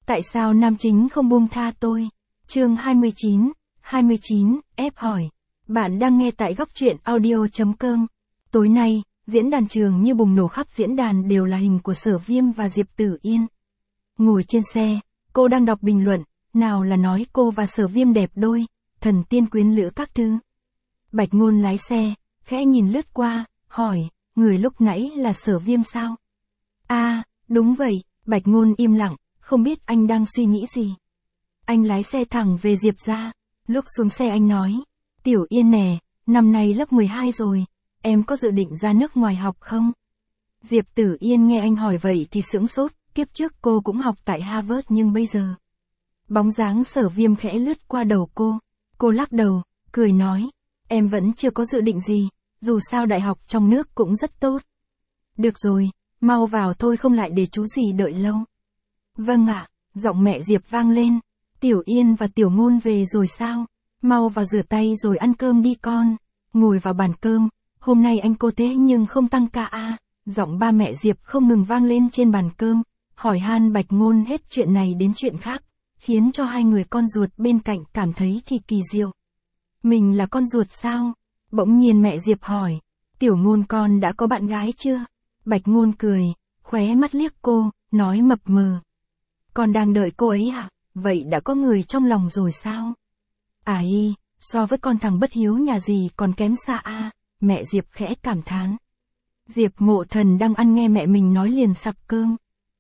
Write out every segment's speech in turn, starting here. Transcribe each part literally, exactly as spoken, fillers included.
Tại sao nam chính không buông tha tôi? Chương hai mươi chín, hai mươi chín, ép hỏi. Bạn đang nghe tại góc truyện audio.com. Tối nay, diễn đàn trường như bùng nổ khắp diễn đàn đều là hình của Sở Viêm và Diệp Tử Yên. Ngồi trên xe, cô đang đọc bình luận, nào là nói cô và Sở Viêm đẹp đôi, thần tiên quyến lữ các thứ. Bạch Ngôn lái xe, khẽ nhìn lướt qua, hỏi, người lúc nãy là Sở Viêm sao? À, đúng vậy, Bạch Ngôn im lặng, không biết anh đang suy nghĩ gì. Anh lái xe thẳng về Diệp gia, lúc xuống xe anh nói, Tiểu Yên nè, năm nay lớp mười hai rồi, em có dự định ra nước ngoài học không? Diệp Tử Yên nghe anh hỏi vậy thì sững sốt, kiếp trước cô cũng học tại Harvard nhưng bây giờ. Bóng dáng Sở Viêm khẽ lướt qua đầu cô, cô lắc đầu, cười nói, em vẫn chưa có dự định gì, dù sao đại học trong nước cũng rất tốt. Được rồi, mau vào thôi không lại để chú gì đợi lâu. Vâng ạ, giọng mẹ Diệp vang lên, Tiểu Yên và Tiểu Ngôn về rồi sao? Mau vào rửa tay rồi ăn cơm đi con. Ngồi vào bàn cơm, hôm nay anh cô thế nhưng không tăng ca à. Giọng ba mẹ Diệp không ngừng vang lên trên bàn cơm, hỏi han Bạch Ngôn hết chuyện này đến chuyện khác, khiến cho hai người con ruột bên cạnh cảm thấy thì kỳ diệu. Mình là con ruột sao? Bỗng nhiên mẹ Diệp hỏi, Tiểu Ngôn con đã có bạn gái chưa? Bạch Ngôn cười, khóe mắt liếc cô, nói mập mờ. Con đang đợi cô ấy à? Vậy đã có người trong lòng rồi sao? À y, so với con thằng bất hiếu nhà gì còn kém xa a. À, mẹ Diệp khẽ cảm thán. Diệp Mộ Thần đang ăn nghe mẹ mình nói liền sặc cơm.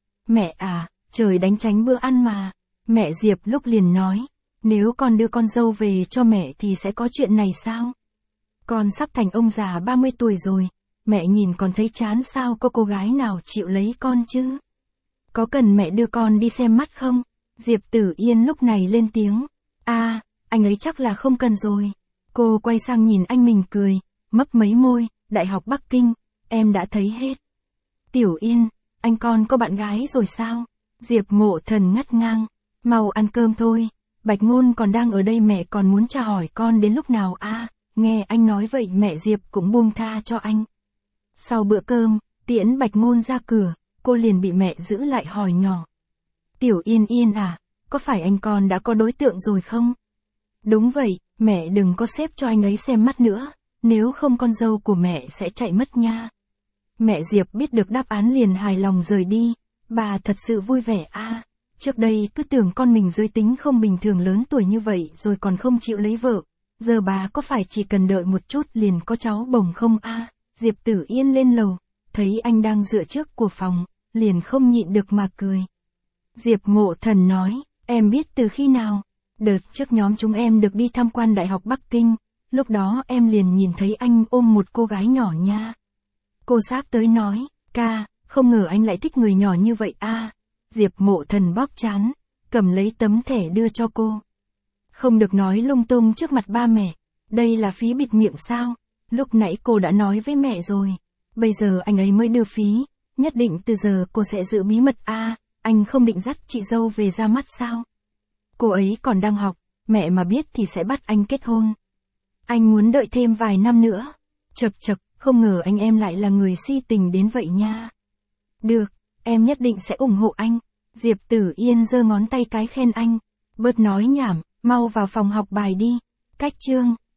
Mẹ à, trời đánh tránh bữa ăn mà. Mẹ Diệp lúc liền nói, nếu con đưa con dâu về cho mẹ thì sẽ có chuyện này sao? Con sắp thành ông già ba mươi tuổi rồi, mẹ nhìn còn thấy chán sao, có cô gái nào chịu lấy con chứ? Có cần mẹ đưa con đi xem mắt không? Diệp Tử Yên lúc này lên tiếng. À, anh ấy chắc là không cần rồi. Cô quay sang nhìn anh mình cười, mấp mấy môi, Đại học Bắc Kinh, em đã thấy hết. Tiểu Yên, anh con có bạn gái rồi sao? Diệp Mộ Thần ngắt ngang, mau ăn cơm thôi, Bạch Ngôn còn đang ở đây, mẹ còn muốn tra hỏi con đến lúc nào à? Nghe anh nói vậy mẹ Diệp cũng buông tha cho anh. Sau bữa cơm, tiễn Bạch Ngôn ra cửa, cô liền bị mẹ giữ lại hỏi nhỏ. Tiểu Yên Yên à, có phải anh con đã có đối tượng rồi không? Đúng vậy, mẹ đừng có xếp cho anh ấy xem mắt nữa, nếu không con dâu của mẹ sẽ chạy mất nha. Mẹ Diệp biết được đáp án liền hài lòng rời đi, bà thật sự vui vẻ a. À, trước đây cứ tưởng con mình giới tính không bình thường, lớn tuổi như vậy rồi còn không chịu lấy vợ, giờ bà có phải chỉ cần đợi một chút liền có cháu bồng không a? À, Diệp Tử Yên lên lầu, thấy anh đang dựa trước của phòng, liền không nhịn được mà cười. Diệp Mộ Thần nói, em biết từ khi nào? Đợt trước nhóm chúng em được đi tham quan Đại học Bắc Kinh, lúc đó em liền nhìn thấy anh ôm một cô gái nhỏ nha. Cô sáp tới nói, ca, không ngờ anh lại thích người nhỏ như vậy a. À, Diệp Mộ Thần bóp trán, cầm lấy tấm thẻ đưa cho cô. Không được nói lung tung trước mặt ba mẹ, đây là phí bịt miệng sao? Lúc nãy cô đã nói với mẹ rồi, bây giờ anh ấy mới đưa phí, nhất định từ giờ cô sẽ giữ bí mật a. À, anh không định dắt chị dâu về ra mắt sao? Cô ấy còn đang học, mẹ mà biết thì sẽ bắt anh kết hôn. Anh muốn đợi thêm vài năm nữa. Chật chật, không ngờ anh em lại là người si tình đến vậy nha. Được, em nhất định sẽ ủng hộ anh. Diệp Tử Yên giơ ngón tay cái khen anh. Bớt nói nhảm, mau vào phòng học bài đi. Cách chương.